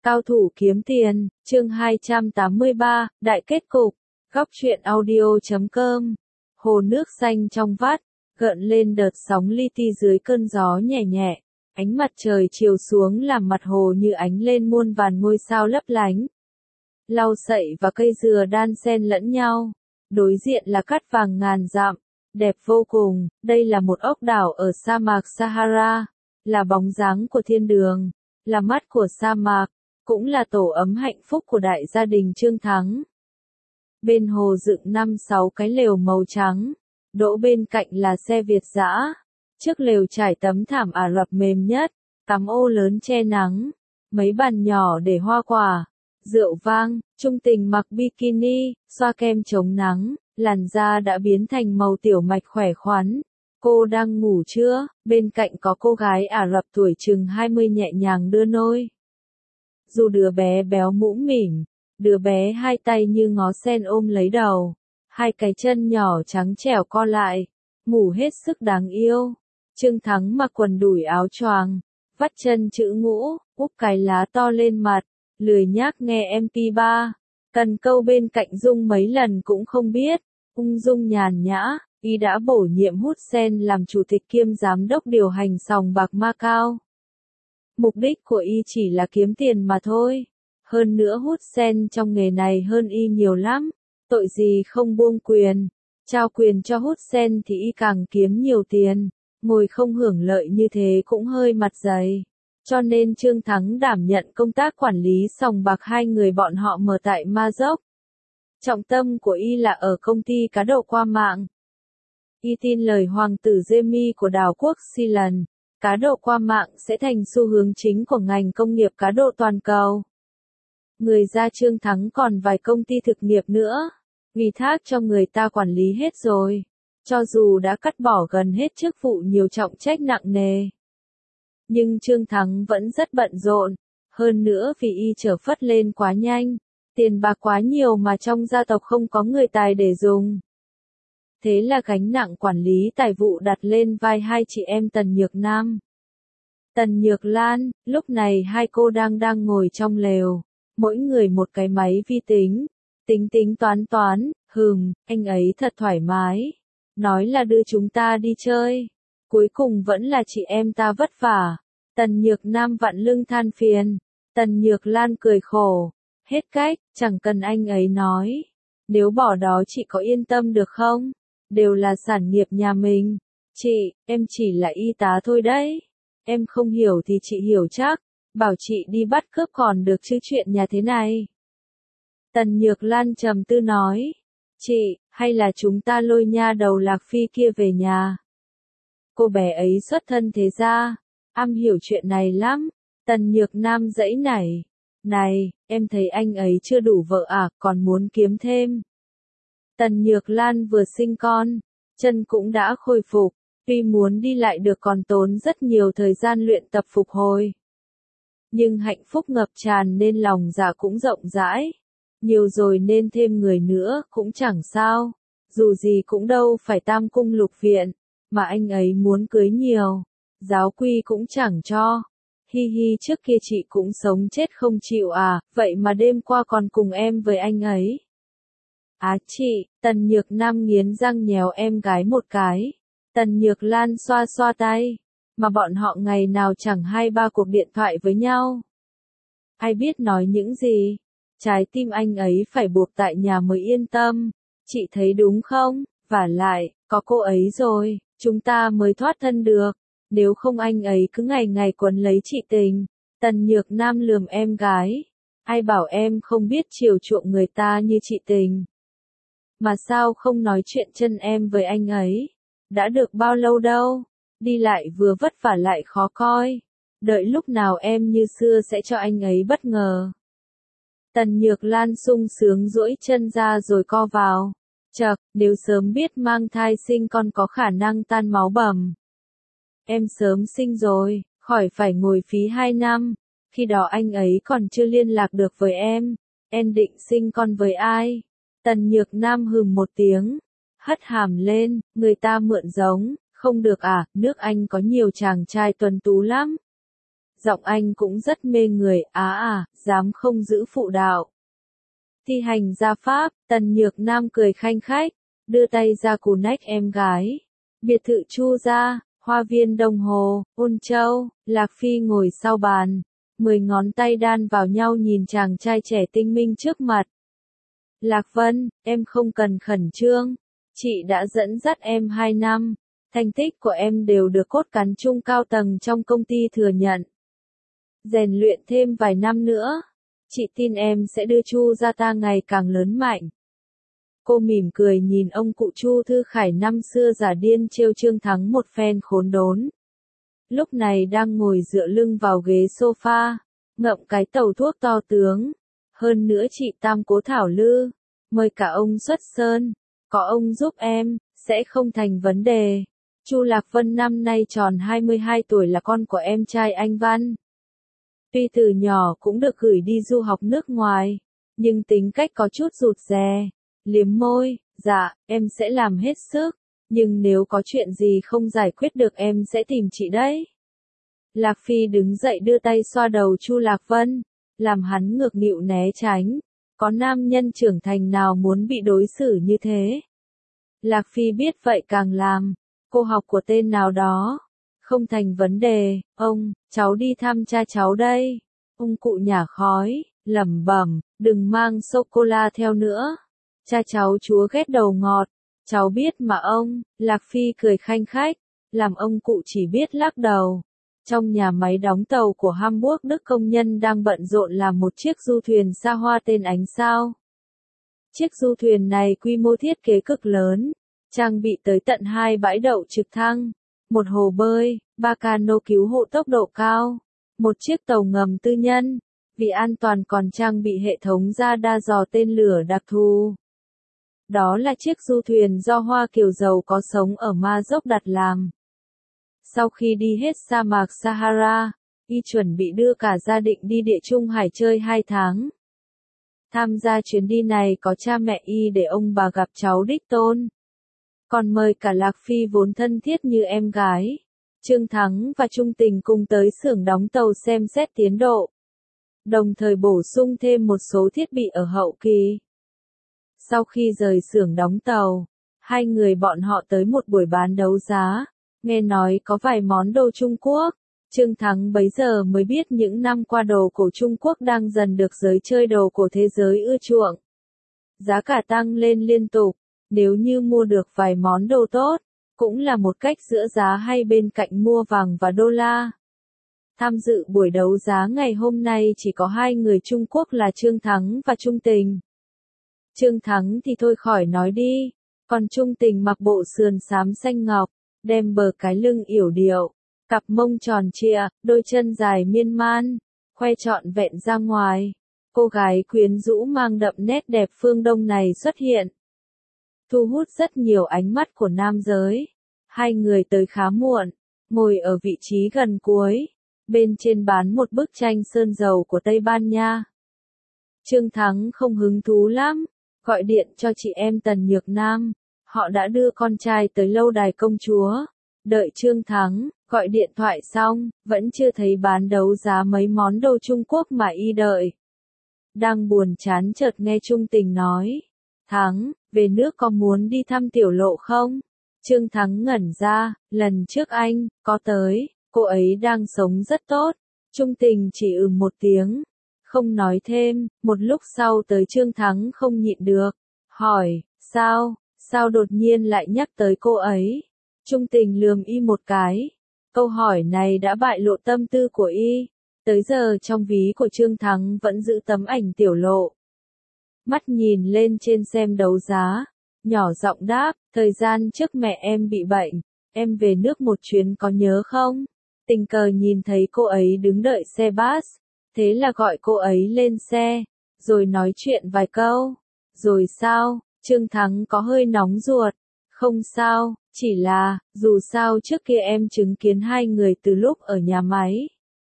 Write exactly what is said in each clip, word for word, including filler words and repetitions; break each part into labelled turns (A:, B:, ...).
A: Cao thủ kiếm tiền, chương hai trăm tám mươi ba, đại kết cục, góc truyện audio chấm com. Hồ nước xanh trong vắt, gợn lên đợt sóng li ti dưới cơn gió nhẹ nhẹ, ánh mặt trời chiều xuống làm mặt hồ như ánh lên muôn vàn ngôi sao lấp lánh. Lau sậy và cây dừa đan xen lẫn nhau, đối diện là cát vàng ngàn dặm, đẹp vô cùng. Đây là một ốc đảo ở sa mạc Sahara, là bóng dáng của thiên đường, là mắt của sa mạc, cũng là tổ ấm hạnh phúc của đại gia đình Trương Thắng. Bên hồ dựng năm sáu cái lều màu trắng, đỗ bên cạnh là xe Việt dã, trước lều trải tấm thảm Ả Rập mềm nhất, tắm ô lớn che nắng, mấy bàn nhỏ để hoa quả, rượu vang. Trung Tình mặc bikini, xoa kem chống nắng, làn da đã biến thành màu tiểu mạch khỏe khoắn. Cô đang ngủ chưa? Bên cạnh có cô gái Ả Rập tuổi chừng hai mươi nhẹ nhàng đưa nôi. Dù đứa bé béo mũm mỉm, đứa bé hai tay như ngó sen ôm lấy đầu, hai cái chân nhỏ trắng trẻo co lại, ngủ hết sức đáng yêu. Trương Thắng mặc quần đùi áo choàng, vắt chân chữ ngũ, úp cái lá to lên mặt, lười nhác nghe em pê ba. Cần câu bên cạnh Dung mấy lần cũng không biết, ung dung nhàn nhã, y đã bổ nhiệm Hút Sen làm chủ tịch kiêm giám đốc điều hành sòng bạc Macau. Mục đích của y chỉ là kiếm tiền mà thôi. Hơn nữa Hút Sen trong nghề này hơn y nhiều lắm, tội gì không buông quyền. Trao quyền cho Hút Sen thì y càng kiếm nhiều tiền, ngồi không hưởng lợi như thế cũng hơi mặt dày. Cho nên Trương Thắng đảm nhận công tác quản lý sòng bạc hai người bọn họ mở tại Maroc. Trọng tâm của y là ở công ty cá độ qua mạng. Y tin lời hoàng tử Jamie của đảo quốc Ceylon, cá độ qua mạng sẽ thành xu hướng chính của ngành công nghiệp cá độ toàn cầu. Người ra Trương Thắng còn vài công ty thực nghiệp nữa, ủy thác cho người ta quản lý hết rồi, cho dù đã cắt bỏ gần hết chức vụ nhiều trọng trách nặng nề. Nhưng Trương Thắng vẫn rất bận rộn, hơn nữa vì y trở phất lên quá nhanh, tiền bạc quá nhiều mà trong gia tộc không có người tài để dùng. Thế là gánh nặng quản lý tài vụ đặt lên vai hai chị em Tần Nhược Nam. Tần Nhược Lan, lúc này hai cô đang đang ngồi trong lều, mỗi người một cái máy vi tính, tính tính toán toán, hừm, anh ấy thật thoải mái, nói là đưa chúng ta đi chơi, cuối cùng vẫn là chị em ta vất vả. Tần Nhược Nam vặn lưng than phiền, Tần Nhược Lan cười khổ, hết cách, chẳng cần anh ấy nói, nếu bỏ đó chị có yên tâm được không? Đều là sản nghiệp nhà mình. Chị, em chỉ là y tá thôi đấy. Em không hiểu thì chị hiểu chắc. Bảo chị đi bắt cướp còn được chứ chuyện nhà thế này. Tần Nhược Lan trầm tư nói. Chị, hay là chúng ta lôi nha đầu Lạc Phi kia về nhà. Cô bé ấy xuất thân thế gia, am hiểu chuyện này lắm. Tần Nhược Nam giãy nảy. Này, em thấy anh ấy chưa đủ vợ à, còn muốn kiếm thêm. Tần Nhược Lan vừa sinh con, chân cũng đã khôi phục, tuy muốn đi lại được còn tốn rất nhiều thời gian luyện tập phục hồi. Nhưng hạnh phúc ngập tràn nên lòng dạ cũng rộng rãi, nhiều rồi nên thêm người nữa cũng chẳng sao, dù gì cũng đâu phải tam cung lục viện, mà anh ấy muốn cưới nhiều, giáo quy cũng chẳng cho. Hi hi, trước kia chị cũng sống chết không chịu à, vậy mà đêm qua còn cùng em với anh ấy. Á chị, Tần Nhược Nam nghiến răng nhéo em gái một cái. Tần Nhược Lan xoa xoa tay, mà bọn họ ngày nào chẳng hai ba cuộc điện thoại với nhau. Ai biết nói những gì, trái tim anh ấy phải buộc tại nhà mới yên tâm, chị thấy đúng không? Vả lại, có cô ấy rồi, chúng ta mới thoát thân được, nếu không anh ấy cứ ngày ngày quấn lấy chị Tình. Tần Nhược Nam lườm em gái, ai bảo em không biết chiều chuộng người ta như chị Tình. Mà sao không nói chuyện chân em với anh ấy? Đã được bao lâu đâu? Đi lại vừa vất vả lại khó coi. Đợi lúc nào em như xưa sẽ cho anh ấy bất ngờ. Tần Nhược Lan sung sướng duỗi chân ra rồi co vào. Chậc, nếu sớm biết mang thai sinh con có khả năng tan máu bầm. Em sớm sinh rồi, khỏi phải ngồi phí hai năm. Khi đó anh ấy còn chưa liên lạc được với em. Em định sinh con với ai? Tần Nhược Nam hừm một tiếng, hất hàm lên, người ta mượn giống, không được à, nước Anh có nhiều chàng trai tuấn tú lắm. Giọng anh cũng rất mê người, á à, dám không giữ phụ đạo. Thi hành gia pháp, Tần Nhược Nam cười khanh khách, đưa tay ra cù nách em gái. Biệt thự Chu gia, hoa viên Đông Hồ, Ôn Châu, Lạc Phi ngồi sau bàn, mười ngón tay đan vào nhau nhìn chàng trai trẻ tinh minh trước mặt. Lạc Vân, em không cần khẩn trương, chị đã dẫn dắt em hai năm, thành tích của em đều được cốt cán chung cao tầng trong công ty thừa nhận. Rèn luyện thêm vài năm nữa, chị tin em sẽ đưa Chu gia ta ngày càng lớn mạnh. Cô mỉm cười nhìn ông cụ Chu Thư Khải năm xưa giả điên trêu Trương Thắng một phen khốn đốn. Lúc này đang ngồi dựa lưng vào ghế sofa, ngậm cái tàu thuốc to tướng. Hơn nữa chị Tam Cố Thảo Lư, mời cả ông xuất sơn, có ông giúp em, sẽ không thành vấn đề. Chu Lạc Vân năm nay tròn hai mươi hai tuổi là con của em trai anh Văn. Tuy từ nhỏ cũng được gửi đi du học nước ngoài, nhưng tính cách có chút rụt rè, liếm môi, dạ, em sẽ làm hết sức, nhưng nếu có chuyện gì không giải quyết được em sẽ tìm chị đấy. Lạc Phi đứng dậy đưa tay xoa đầu Chu Lạc Vân, làm hắn ngược nghịu né tránh, có nam nhân trưởng thành nào muốn bị đối xử như thế. Lạc Phi biết vậy càng làm, cô học của tên nào đó. Không thành vấn đề, ông, cháu đi thăm cha cháu đây. Ông cụ nhả khói, lẩm bẩm, đừng mang sô-cô-la theo nữa. Cha cháu chúa ghét đầu ngọt, cháu biết mà ông. Lạc Phi cười khanh khách, làm ông cụ chỉ biết lắc đầu. Trong nhà máy đóng tàu của Hamburg Đức công nhân đang bận rộn làm một chiếc du thuyền xa hoa tên Ánh Sao. Chiếc du thuyền này quy mô thiết kế cực lớn, trang bị tới tận hai bãi đậu trực thăng, một hồ bơi, ba cano cứu hộ tốc độ cao, một chiếc tàu ngầm tư nhân, vì an toàn còn trang bị hệ thống radar dò tên lửa đặc thù. Đó là chiếc du thuyền do Hoa Kiều giàu có sống ở Ma Dốc đặt làm. Sau khi đi hết sa mạc Sahara, y chuẩn bị đưa cả gia đình đi Địa Trung Hải chơi hai tháng. Tham gia chuyến đi này có cha mẹ y để ông bà gặp cháu đích tôn. Còn mời cả Lạc Phi vốn thân thiết như em gái, Trương Thắng và Trung Tình cùng tới xưởng đóng tàu xem xét tiến độ. Đồng thời bổ sung thêm một số thiết bị ở hậu kỳ. Sau khi rời xưởng đóng tàu, hai người bọn họ tới một buổi bán đấu giá, nghe nói có vài món đồ Trung Quốc. Trương Thắng bấy giờ mới biết những năm qua đồ cổ Trung Quốc đang dần được giới chơi đồ cổ thế giới ưa chuộng. Giá cả tăng lên liên tục, nếu như mua được vài món đồ tốt, cũng là một cách giữa giá hay bên cạnh mua vàng và đô la. Tham dự buổi đấu giá ngày hôm nay chỉ có hai người Trung Quốc là Trương Thắng và Trung Tình. Trương Thắng thì thôi khỏi nói đi, còn Trung Tình mặc bộ sườn xám xanh ngọc, đem bờ cái lưng yểu điệu, cặp mông tròn trịa, đôi chân dài miên man, khoe trọn vẹn ra ngoài. Cô gái quyến rũ mang đậm nét đẹp phương Đông này xuất hiện, thu hút rất nhiều ánh mắt của nam giới. Hai người tới khá muộn, ngồi ở vị trí gần cuối, bên trên bán một bức tranh sơn dầu của Tây Ban Nha. Trương Thắng không hứng thú lắm, gọi điện cho chị em Tần Nhược Nam, họ đã đưa con trai tới lâu đài công chúa. Đợi Trương Thắng gọi điện thoại xong, vẫn chưa thấy bán đấu giá mấy món đồ Trung Quốc mà y đợi. Đang buồn chán chợt nghe Trung Tình nói, Thắng, về nước có muốn đi thăm tiểu lộ không? Trương Thắng ngẩn ra, lần trước anh có tới, cô ấy đang sống rất tốt. Trung Tình chỉ ừ một tiếng, không nói thêm. Một lúc sau tới Trương Thắng không nhịn được, hỏi, sao, sao đột nhiên lại nhắc tới cô ấy? Trung Tình lườm y một cái. Câu hỏi này đã bại lộ tâm tư của y. Tới giờ trong ví của Trương Thắng vẫn giữ tấm ảnh tiểu lộ. Mắt nhìn lên trên xem đấu giá, nhỏ giọng đáp, thời gian trước mẹ em bị bệnh, em về nước một chuyến có nhớ không? Tình cờ nhìn thấy cô ấy đứng đợi xe bus, thế là gọi cô ấy lên xe, rồi nói chuyện vài câu. Rồi sao? Trương Thắng có hơi nóng ruột. Không sao, chỉ là, dù sao trước kia em chứng kiến hai người từ lúc ở nhà máy.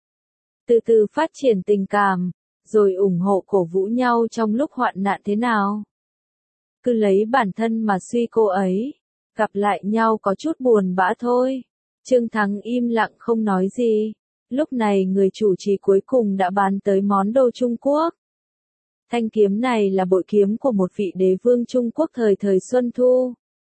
A: Từ từ phát triển tình cảm, rồi ủng hộ cổ vũ nhau trong lúc hoạn nạn thế nào. Cứ lấy bản thân mà suy cô ấy, gặp lại nhau có chút buồn bã thôi. Trương Thắng im lặng không nói gì. Lúc này người chủ trì cuối cùng đã bán tới món đồ Trung Quốc. Thanh kiếm này là bội kiếm của một vị đế vương Trung Quốc thời thời Xuân Thu.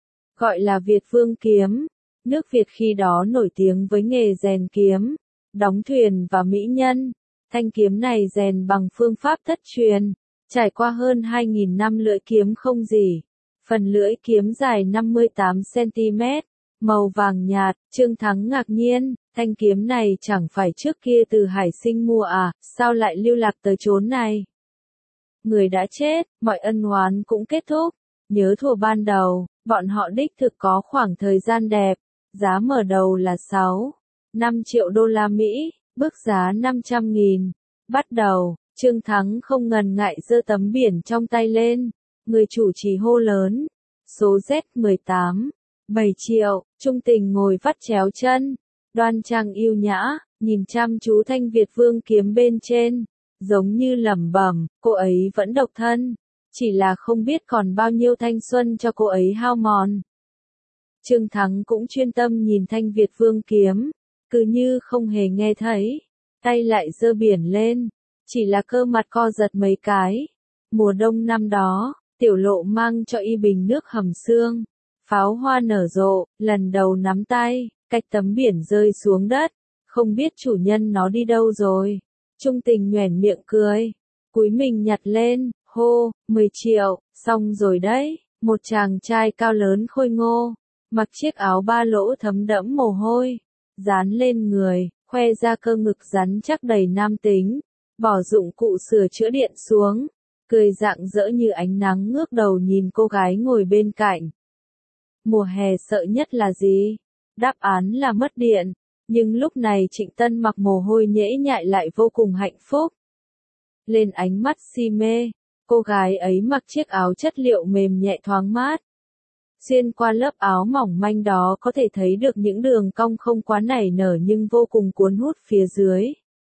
A: Gọi là Việt Vương kiếm. Nước Việt khi đó nổi tiếng với nghề rèn kiếm, đóng thuyền và mỹ nhân. Thanh kiếm này rèn bằng phương pháp thất truyền, trải qua hơn hai nghìn năm lưỡi kiếm không rỉ. Phần lưỡi kiếm dài năm mươi tám xăng-ti-mét, màu vàng nhạt. Trương Thắng ngạc nhiên, thanh kiếm này chẳng phải trước kia từ Hải Sinh mua à, sao lại lưu lạc tới chốn này? Người đã chết, mọi ân oán cũng kết thúc. Nhớ thuở ban đầu, bọn họ đích thực có khoảng thời gian đẹp. Giá mở đầu là sáu, năm triệu đô la Mỹ, bước giá năm trăm nghìn. Bắt đầu, Trương Thắng không ngần ngại giơ tấm biển trong tay lên. Người chủ trì hô lớn. Số Z mười tám, bảy triệu. Trung Tình ngồi vắt chéo chân, đoan trang yêu nhã, nhìn chăm chú thanh Việt Vương kiếm bên trên. Giống như lẩm bẩm, cô ấy vẫn độc thân. Chỉ là không biết còn bao nhiêu thanh xuân cho cô ấy hao mòn. Trương Thắng cũng chuyên tâm nhìn thanh Việt Vương kiếm, cứ như không hề nghe thấy, tay lại giơ biển lên, chỉ là cơ mặt co giật mấy cái. Mùa đông năm đó, Tiểu Lộ mang cho y bình nước hầm xương, pháo hoa nở rộ, lần đầu nắm tay, cách tấm biển rơi xuống đất, không biết chủ nhân nó đi đâu rồi. Trung Tình nhoẻn miệng cười, cúi mình nhặt lên, hô, mười triệu, xong rồi đấy. Một chàng trai cao lớn khôi ngô, mặc chiếc áo ba lỗ thấm đẫm mồ hôi, dán lên người, khoe ra cơ ngực rắn chắc đầy nam tính, bỏ dụng cụ sửa chữa điện xuống, cười rạng rỡ như ánh nắng ngước đầu nhìn cô gái ngồi bên cạnh. Mùa hè sợ nhất là gì? Đáp án là mất điện, nhưng lúc này Trịnh Tân mặc mồ hôi nhễ nhại lại vô cùng hạnh phúc. Lên ánh mắt si mê, cô gái ấy mặc chiếc áo chất liệu mềm nhẹ thoáng mát. Xuyên qua lớp áo mỏng manh đó có thể thấy được những đường cong không quá nảy nở nhưng vô cùng cuốn hút phía dưới.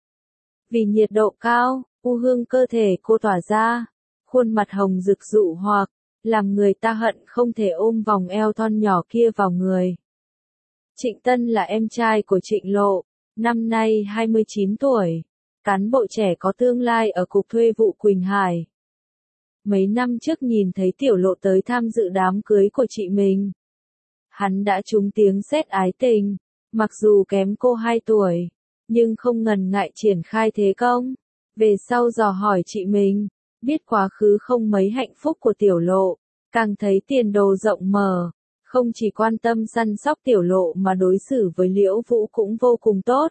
A: Vì nhiệt độ cao, u hương cơ thể cô tỏa ra, khuôn mặt hồng rực dụ hoặc, làm người ta hận không thể ôm vòng eo thon nhỏ kia vào người. Trịnh Tân là em trai của Trịnh Lộ, năm nay hai mươi chín tuổi, cán bộ trẻ có tương lai ở Cục Thuê vụ Quỳnh Hải. Mấy năm trước nhìn thấy Tiểu Lộ tới tham dự đám cưới của chị mình. Hắn đã trúng tiếng sét ái tình, mặc dù kém cô hai tuổi, nhưng không ngần ngại triển khai thế công. Về sau dò hỏi chị mình, biết quá khứ không mấy hạnh phúc của Tiểu Lộ, càng thấy tiền đồ rộng mở, không chỉ quan tâm săn sóc Tiểu Lộ mà đối xử với Liễu Vũ cũng vô cùng tốt.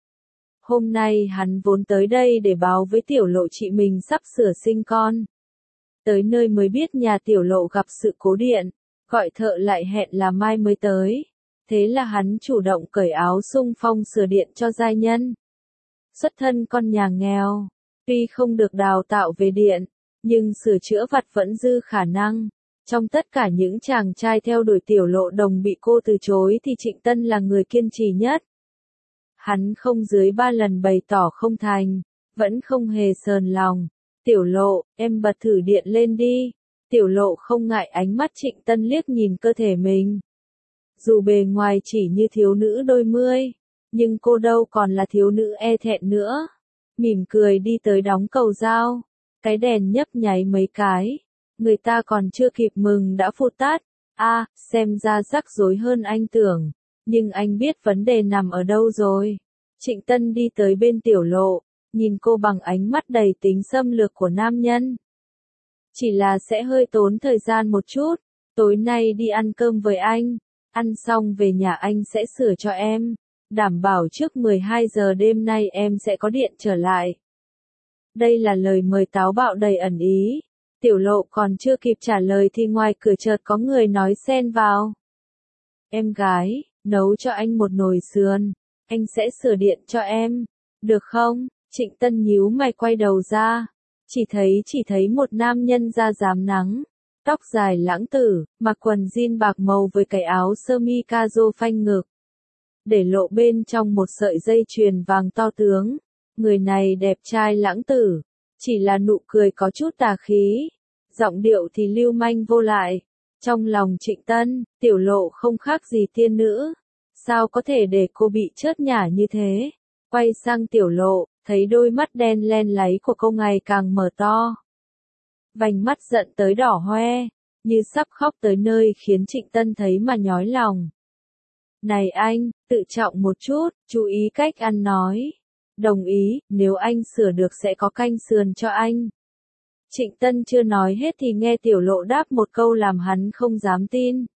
A: Hôm nay hắn vốn tới đây để báo với Tiểu Lộ chị mình sắp sửa sinh con. Tới nơi mới biết nhà Tiểu Lộ gặp sự cố điện, gọi thợ lại hẹn là mai mới tới. Thế là hắn chủ động cởi áo xung phong sửa điện cho giai nhân. Xuất thân con nhà nghèo, tuy không được đào tạo về điện, nhưng sửa chữa vặt vẫn dư khả năng. Trong tất cả những chàng trai theo đuổi Tiểu Lộ đồng bị cô từ chối thì Trịnh Tân là người kiên trì nhất. Hắn không dưới ba lần bày tỏ không thành, vẫn không hề sờn lòng. Tiểu Lộ, em bật thử điện lên đi. Tiểu Lộ không ngại ánh mắt Trịnh Tân liếc nhìn cơ thể mình. Dù bề ngoài chỉ như thiếu nữ đôi mươi, nhưng cô đâu còn là thiếu nữ e thẹn nữa. Mỉm cười đi tới đóng cầu dao. Cái đèn nhấp nháy mấy cái. Người ta còn chưa kịp mừng đã phụt tắt. A, à, xem ra rắc rối hơn anh tưởng. Nhưng anh biết vấn đề nằm ở đâu rồi. Trịnh Tân đi tới bên Tiểu Lộ, nhìn cô bằng ánh mắt đầy tính xâm lược của nam nhân. Chỉ là sẽ hơi tốn thời gian một chút. Tối nay đi ăn cơm với anh. Ăn xong về nhà anh sẽ sửa cho em. Đảm bảo trước mười hai giờ đêm nay em sẽ có điện trở lại. Đây là lời mời táo bạo đầy ẩn ý. Tiểu Lộ còn chưa kịp trả lời thì ngoài cửa chợt có người nói xen vào. Em gái, nấu cho anh một nồi sườn. Anh sẽ sửa điện cho em. Được không? Trịnh Tân nhíu mày quay đầu ra. Chỉ thấy chỉ thấy một nam nhân da rám nắng. Tóc dài lãng tử, mặc quần jean bạc màu với cái áo sơ mi caro phanh ngực. Để lộ bên trong một sợi dây chuyền vàng to tướng. Người này đẹp trai lãng tử. Chỉ là nụ cười có chút tà khí. Giọng điệu thì lưu manh vô lại. Trong lòng Trịnh Tân, Tiểu Lộ không khác gì tiên nữ. Sao có thể để cô bị chớt nhả như thế? quay sang Tiểu Lộ, thấy đôi mắt đen len láy của cô ngày càng mở to. Vành mắt giận tới đỏ hoe, như sắp khóc tới nơi khiến Trịnh Tân thấy mà nhói lòng. Này anh, tự trọng một chút, chú ý cách ăn nói. Đồng ý, nếu anh sửa được sẽ có canh sườn cho anh. Trịnh Tân chưa nói hết thì nghe Tiểu Lộ đáp một câu làm hắn không dám tin.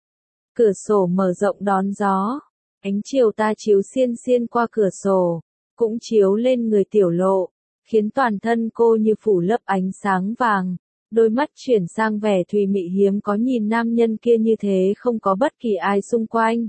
A: Cửa sổ mở rộng đón gió, ánh chiều ta chiếu xiên xiên qua cửa sổ, cũng chiếu lên người Tiểu Lộ, khiến toàn thân cô như phủ lớp ánh sáng vàng, đôi mắt chuyển sang vẻ thùy mị hiếm có nhìn nam nhân kia như thế không có bất kỳ ai xung quanh.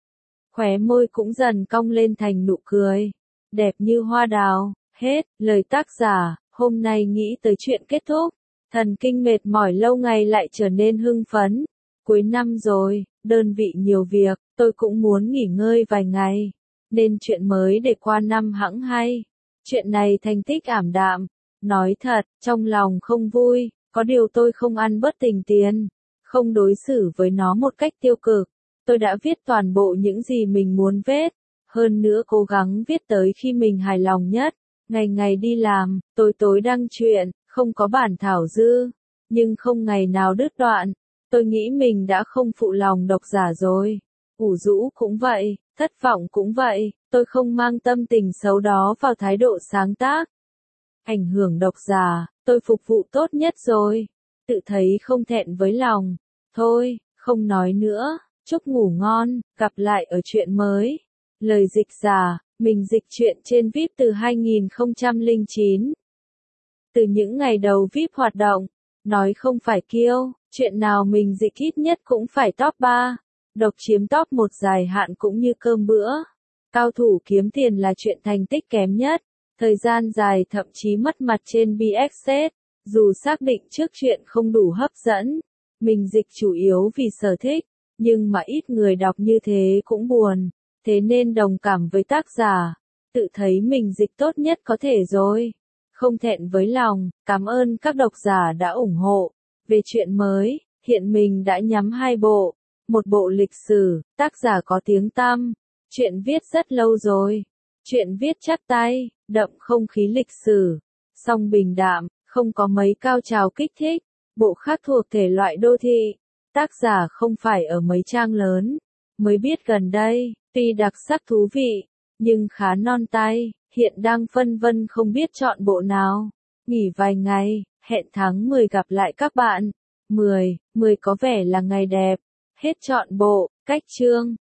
A: Khóe môi cũng dần cong lên thành nụ cười, đẹp như hoa đào, hết, lời tác giả, hôm nay nghĩ tới chuyện kết thúc, thần kinh mệt mỏi lâu ngày lại trở nên hưng phấn, cuối năm rồi, đơn vị nhiều việc, tôi cũng muốn nghỉ ngơi vài ngày, nên chuyện mới để qua năm hẵng hay, chuyện này thành tích ảm đạm, nói thật, trong lòng không vui, có điều tôi không ăn bớt tình tiền, không đối xử với nó một cách tiêu cực. Tôi đã viết toàn bộ những gì mình muốn viết, hơn nữa cố gắng viết tới khi mình hài lòng nhất. Ngày ngày đi làm, tối tối đăng truyện, không có bản thảo dư, nhưng không ngày nào đứt đoạn. Tôi nghĩ mình đã không phụ lòng độc giả rồi. Ủ rũ cũng vậy, thất vọng cũng vậy, tôi không mang tâm tình xấu đó vào thái độ sáng tác. Ảnh hưởng độc giả, tôi phục vụ tốt nhất rồi. Tự thấy không thẹn với lòng. Thôi, không nói nữa. Chúc ngủ ngon, gặp lại ở chuyện mới. Lời dịch giả, mình dịch truyện trên vê i pê từ hai nghìn không trăm lẻ chín. Từ những ngày đầu vê i pê hoạt động, nói không phải kiêu, chuyện nào mình dịch ít nhất cũng phải top ba. Độc chiếm top một dài hạn cũng như cơm bữa. Cao thủ kiếm tiền là chuyện thành tích kém nhất. Thời gian dài thậm chí mất mặt trên bê ích ét. Dù xác định trước chuyện không đủ hấp dẫn, mình dịch chủ yếu vì sở thích. Nhưng mà ít người đọc như thế cũng buồn, thế nên đồng cảm với tác giả, tự thấy mình dịch tốt nhất có thể rồi. Không thẹn với lòng, cảm ơn các độc giả đã ủng hộ. Về chuyện mới, hiện mình đã nhắm hai bộ, một bộ lịch sử, tác giả có tiếng tăm, chuyện viết rất lâu rồi, chuyện viết chắc tay, đậm không khí lịch sử, song bình đạm, không có mấy cao trào kích thích, bộ khác thuộc thể loại đô thị. Tác giả không phải ở mấy trang lớn, mới biết gần đây, tuy đặc sắc thú vị, nhưng khá non tay, hiện đang phân vân không biết chọn bộ nào. Nghỉ vài ngày, hẹn tháng mười gặp lại các bạn. mười, mười có vẻ là ngày đẹp, hết chọn bộ, cách chương.